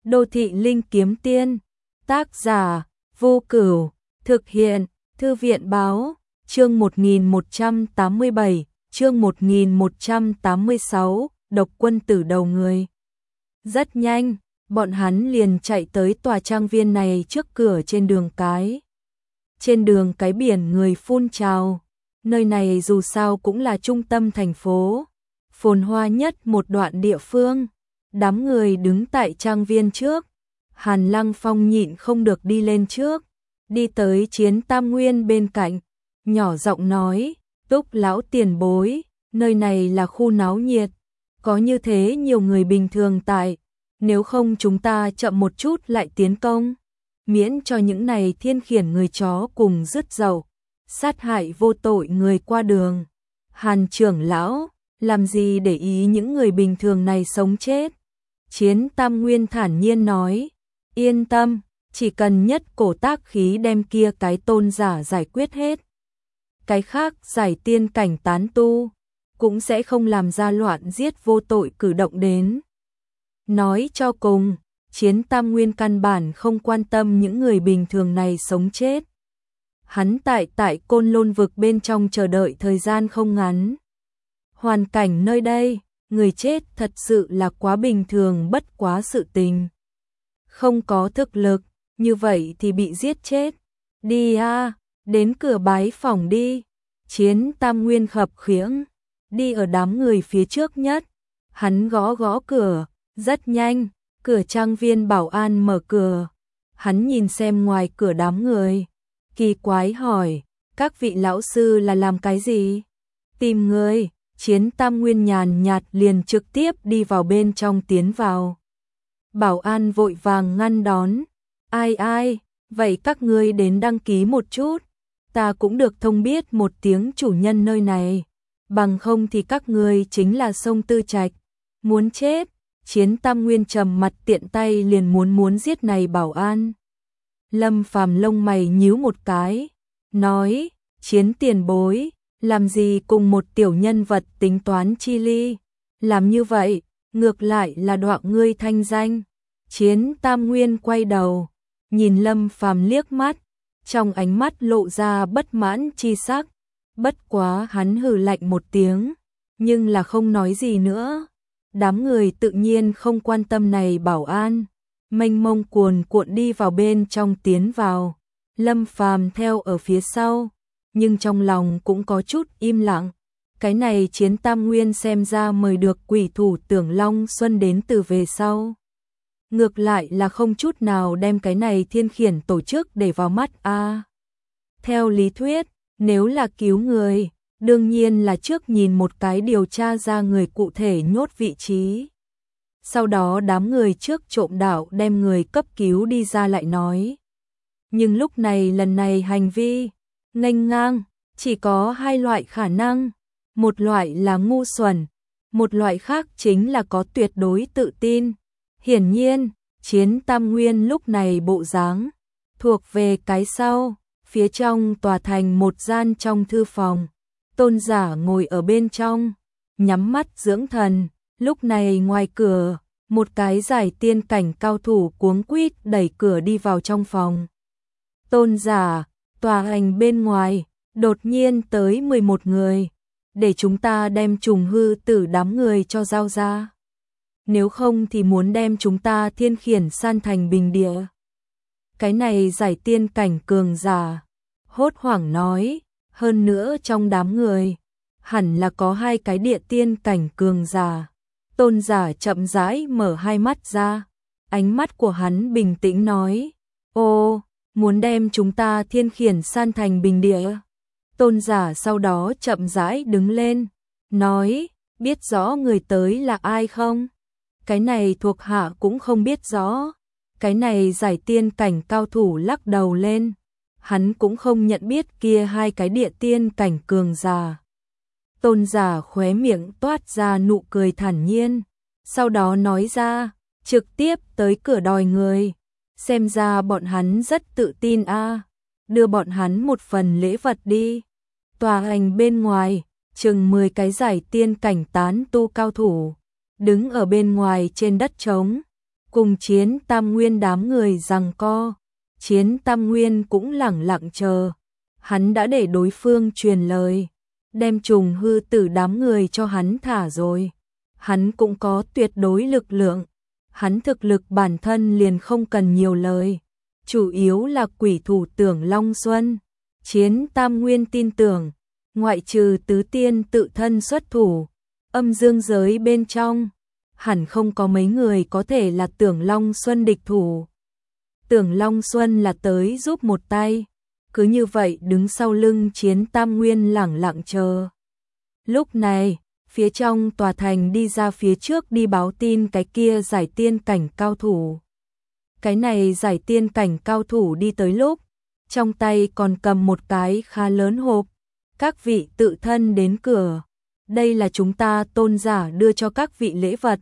Đô thị linh kiếm tiên. Tác giả Vô Cửu. Thực hiện Thư viện báo. Chương 1187, chương 1186, độc quân tử đầu người. Rất nhanh, bọn hắn liền chạy tới tòa trang viên này trước cửa trên đường cái. Trên đường cái biển người phun trào, nơi này dù sao cũng là trung tâm thành phố, phồn hoa nhất một đoạn địa phương. Đám người đứng tại trang viên trước, Hàn Lăng Phong nhịn không được đi lên trước, đi tới Chiến Tam Nguyên bên cạnh, nhỏ giọng nói, Túc lão tiền bối, nơi này là khu náo nhiệt, có như thế nhiều người bình thường tại, nếu không chúng ta chậm một chút lại tiến công, miễn cho những này thiên khiển người chó cùng rứt dậu, sát hại vô tội người qua đường. Hàn trưởng lão, làm gì để ý những người bình thường này sống chết? Chiến Tam Nguyên thản nhiên nói, yên tâm, chỉ cần nhất cổ tác khí đem kia cái tôn giả giải quyết hết. Cái khác giải tiên cảnh tán tu, cũng sẽ không làm ra loạn giết vô tội cử động đến. Nói cho cùng, Chiến Tam Nguyên căn bản không quan tâm những người bình thường này sống chết. Hắn tại Côn Lôn vực bên trong chờ đợi thời gian không ngắn. Hoàn cảnh nơi đây, người chết thật sự là quá bình thường bất quá sự tình. Không có thực lực, như vậy thì bị giết chết. Đi a, đến cửa bái phòng đi. Chiến Tam Nguyên khập khiễng, đi ở đám người phía trước nhất. Hắn gõ gõ cửa, rất nhanh, cửa trang viên bảo an mở cửa. Hắn nhìn xem ngoài cửa đám người, kỳ quái hỏi, các vị lão sư là làm cái gì? Tìm người. Chiến Tam Nguyên nhàn nhạt liền trực tiếp đi vào bên trong tiến vào. Bảo an vội vàng ngăn đón. Ai, vậy các ngươi đến đăng ký một chút. Ta cũng được thông biết một tiếng chủ nhân nơi này. Bằng không thì các ngươi chính là Sông Tư Trạch. Muốn chết. Chiến Tam Nguyên trầm mặt tiện tay liền muốn giết này bảo an. Lâm Phàm lông mày nhíu một cái. Nói, Chiến tiền bối. Làm gì cùng một tiểu nhân vật tính toán chi ly, làm như vậy, ngược lại là đọa ngươi thanh danh. Chiến Tam Nguyên quay đầu, nhìn Lâm Phàm liếc mắt, trong ánh mắt lộ ra bất mãn chi sắc, bất quá hắn hừ lạnh một tiếng, nhưng là không nói gì nữa. Đám người tự nhiên không quan tâm này bảo an, mênh mông cuồn cuộn đi vào bên trong tiến vào, Lâm Phàm theo ở phía sau. Nhưng trong lòng cũng có chút im lặng. Cái này Chiến Tam Nguyên xem ra mời được quỷ thủ Tưởng Long Xuân đến từ về sau. Ngược lại là không chút nào đem cái này thiên khiển tổ chức để vào mắt a. Theo lý thuyết, nếu là cứu người, đương nhiên là trước nhìn một cái điều tra ra người cụ thể nhốt vị trí. Sau đó đám người trước trộm đạo đem người cấp cứu đi ra lại nói. Nhưng lúc này lần này hành vi nghênh ngang, chỉ có hai loại khả năng, một loại là ngu xuẩn, một loại khác chính là có tuyệt đối tự tin. Hiển nhiên, Chiến Tam Nguyên lúc này bộ dáng thuộc về cái sau, phía trong tòa thành một gian trong thư phòng, tôn giả ngồi ở bên trong, nhắm mắt dưỡng thần, lúc này ngoài cửa, một cái giải tiên cảnh cao thủ cuống quýt đẩy cửa đi vào trong phòng. Tôn giả, tòa hành bên ngoài, đột nhiên tới 11 người, để chúng ta đem trùng hư tử đám người cho giao ra. Nếu không thì muốn đem chúng ta thiên khiển san thành bình địa. Cái này giải tiên cảnh cường giả, hốt hoảng nói, hơn nữa trong đám người, hẳn là có hai cái địa tiên cảnh cường giả. Tôn giả chậm rãi mở hai mắt ra, ánh mắt của hắn bình tĩnh nói, ô, muốn đem chúng ta thiên khiển san thành bình địa. Tôn giả sau đó chậm rãi đứng lên, nói, biết rõ người tới là ai không? Cái này thuộc hạ cũng không biết rõ. Cái này giải tiên cảnh cao thủ lắc đầu lên, hắn cũng không nhận biết kia hai cái địa tiên cảnh cường giả. Tôn giả khóe miệng toát ra nụ cười thản nhiên, sau đó nói ra, trực tiếp tới cửa đòi người. Xem ra bọn hắn rất tự tin a, đưa bọn hắn một phần lễ vật đi. Tòa hành bên ngoài, chừng 10 cái giải tiên cảnh tán tu cao thủ, đứng ở bên ngoài trên đất trống, cùng Chiến Tam Nguyên đám người giằng co. Chiến Tam Nguyên cũng lẳng lặng chờ. Hắn đã để đối phương truyền lời, đem Trùng Hư Tử đám người cho hắn thả rồi. Hắn cũng có tuyệt đối lực lượng. Hắn thực lực bản thân liền không cần nhiều lời. Chủ yếu là quỷ thủ Tưởng Long Xuân. Chiến Tam Nguyên tin tưởng, ngoại trừ tứ tiên tự thân xuất thủ, âm dương giới bên trong, hẳn không có mấy người có thể là Tưởng Long Xuân địch thủ. Tưởng Long Xuân là tới giúp một tay, cứ như vậy đứng sau lưng Chiến Tam Nguyên lẳng lặng chờ. Lúc này, phía trong tòa thành đi ra phía trước đi báo tin cái kia giải tiên cảnh cao thủ. Cái này giải tiên cảnh cao thủ đi tới lúc, trong tay còn cầm một cái khá lớn hộp. Các vị tự thân đến cửa, đây là chúng ta tôn giả đưa cho các vị lễ vật.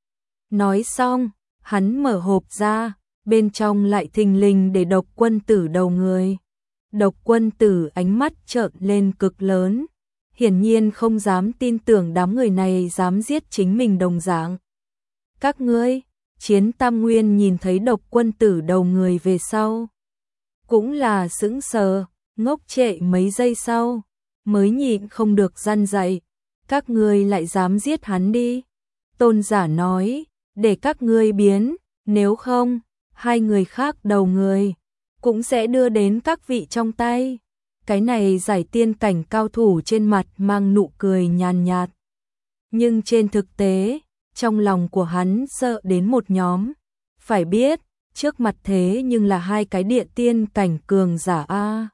Nói xong, hắn mở hộp ra, bên trong lại thình lình để Độc Quân Tử đầu người. Độc Quân Tử ánh mắt trợn lên cực lớn, hiển nhiên không dám tin tưởng đám người này dám giết chính mình đồng dạng. Các ngươi, Chiến Tam Nguyên nhìn thấy Độc Quân Tử đầu người về sau, cũng là sững sờ, ngốc trệ mấy giây sau, mới nhịn không được răn dạy, các ngươi lại dám giết hắn đi. Tôn giả nói, để các ngươi biến, nếu không, hai người khác đầu người cũng sẽ đưa đến các vị trong tay. Cái này giải tiên cảnh cao thủ trên mặt mang nụ cười nhàn nhạt. Nhưng trên thực tế, trong lòng của hắn sợ đến một nhóm. Phải biết, trước mặt thế nhưng là hai cái địa tiên cảnh cường giả a.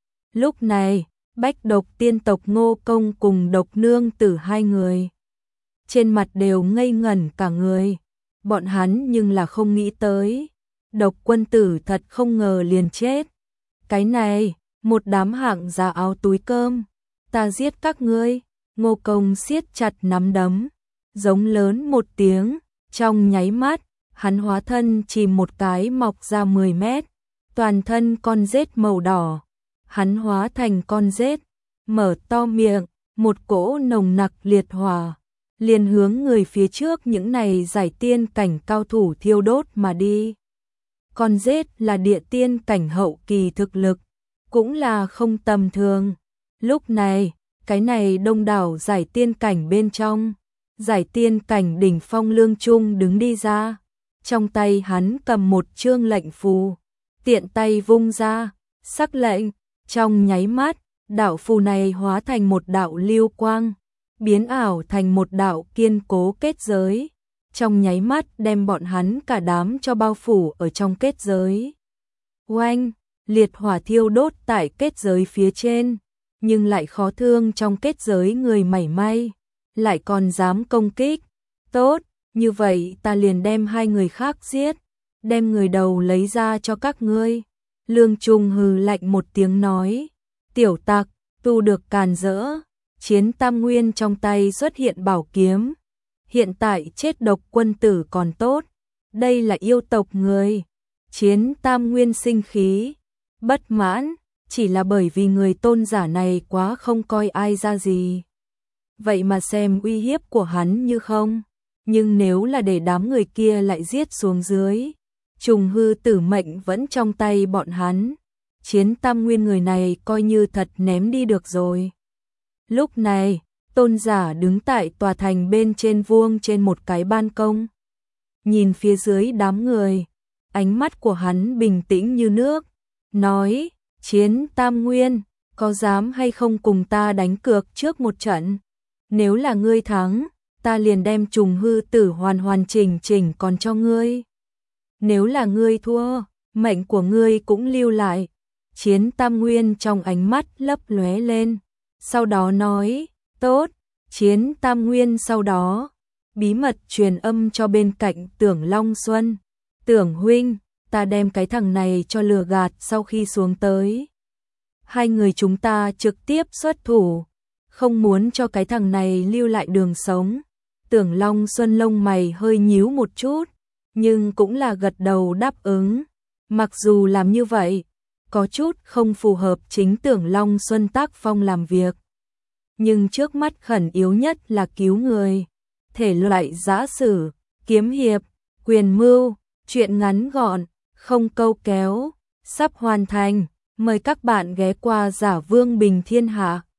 Lúc này, Bách Độc tiên tộc Ngô Công cùng Độc Nương Tử hai người trên mặt đều ngây ngẩn cả người. Bọn hắn nhưng là không nghĩ tới, Độc Quân Tử thật không ngờ liền chết. Cái này, một đám hạng giá áo túi cơm, ta giết các ngươi. Ngô Công siết chặt nắm đấm, giống lớn một tiếng, trong nháy mắt, hắn hóa thân chìm một cái mọc ra 10 mét, toàn thân con rết màu đỏ. Hắn hóa thành con rết, mở to miệng, một cỗ nồng nặc liệt hỏa, liền hướng người phía trước những này giải tiên cảnh cao thủ thiêu đốt mà đi. Con rết là địa tiên cảnh hậu kỳ thực lực, cũng là không tầm thường. Lúc này, cái này đông đảo giải tiên cảnh bên trong, giải tiên cảnh đỉnh phong Lương Trung đứng đi ra, trong tay hắn cầm một chương lệnh phù, tiện tay vung ra, sắc lệnh, trong nháy mắt, đạo phù này hóa thành một đạo lưu quang, biến ảo thành một đạo kiên cố kết giới, trong nháy mắt đem bọn hắn cả đám cho bao phủ ở trong kết giới. Oanh, liệt hỏa thiêu đốt tại kết giới phía trên, nhưng lại khó thương trong kết giới người mảy may, lại còn dám công kích. Tốt, như vậy ta liền đem hai người khác giết, đem người đầu lấy ra cho các ngươi. Lương Trung hừ lạnh một tiếng nói, tiểu tặc, tu được càn rỡ. Chiến Tam Nguyên trong tay xuất hiện bảo kiếm, hiện tại chết Độc Quân Tử còn tốt, đây là yêu tộc người. Chiến Tam Nguyên sinh khí, bất mãn, chỉ là bởi vì người tôn giả này quá không coi ai ra gì. Vậy mà xem uy hiếp của hắn như không, nhưng nếu là để đám người kia lại giết xuống dưới, Trùng Hư Tử mệnh vẫn trong tay bọn hắn. Chiến Tam Nguyên người này coi như thật ném đi được rồi. Lúc này, tôn giả đứng tại tòa thành bên trên vuông trên một cái ban công. Nhìn phía dưới đám người, ánh mắt của hắn bình tĩnh như nước, nói, Chiến Tam Nguyên, có dám hay không cùng ta đánh cược trước một trận? Nếu là ngươi thắng, ta liền đem Trùng Hư Tử hoàn hoàn chỉnh chỉnh còn cho ngươi. Nếu là ngươi thua, mệnh của ngươi cũng lưu lại. Chiến Tam Nguyên trong ánh mắt lấp lóe lên, sau đó nói, tốt. Chiến Tam Nguyên sau đó bí mật truyền âm cho bên cạnh Tưởng Long Xuân, Tưởng huynh, ta đem cái thằng này cho lừa gạt sau khi xuống tới. Hai người chúng ta trực tiếp xuất thủ, không muốn cho cái thằng này lưu lại đường sống. Tưởng Long Xuân lông mày hơi nhíu một chút, nhưng cũng là gật đầu đáp ứng. Mặc dù làm như vậy, có chút không phù hợp chính Tưởng Long Xuân tác phong làm việc. Nhưng trước mắt khẩn yếu nhất là cứu người. Thể loại giã sử, kiếm hiệp, quyền mưu, Chuyện ngắn gọn, không câu kéo, sắp hoàn thành. Mời các bạn ghé qua Giả Vương Bình Thiên Hạ.